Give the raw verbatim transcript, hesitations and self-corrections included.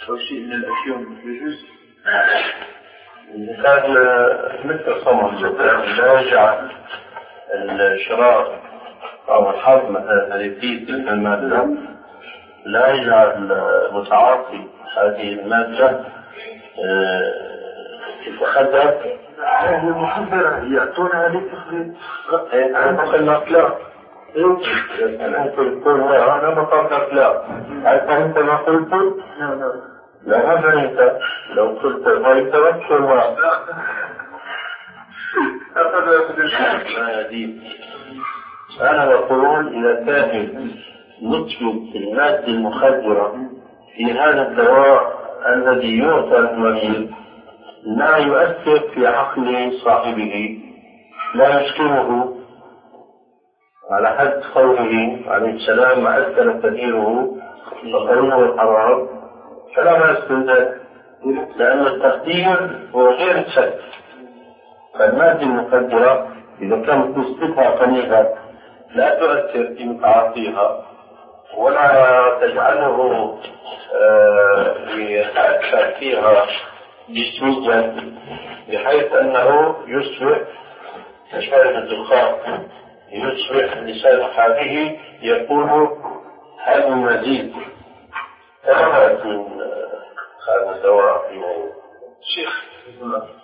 أو شيء من الأفيون يجوز؟ إذا كان مثل صمم لا يجعل الشراب أو الحظ مثلا الذي فيه تلك المادة لا يجعل متعاطي هذه المادة تتخدر. هذه المحذرة يعطونها للتخريج. أنا بخلق لا أنا تقول لا أنا بخلق لا أنت ما قلت لا ما فهمت. لو قلت ما يتوكل ما لا يدين. أنا بقول إذا كان نطلب المادة المخدرة في هذا الدواء الذي يعطى المريض لا يؤثر في عقل صاحبه لا يسكنه على حد قوله عليه السلام ما أثر كثيره فقوله الحرام فلا ما يسكن ذلك لأن التخدير هو غير الشك. فالمادة المخدرة إذا كانت نسبتها قليلة لا تؤثر في متعاطيها ولا تجعله يتأثر فيها جسميا بحيث أنه يصبح كشارب الدخان يصبح لسان حاله يقول هل مزيد كما من هذا الدواء. شيخ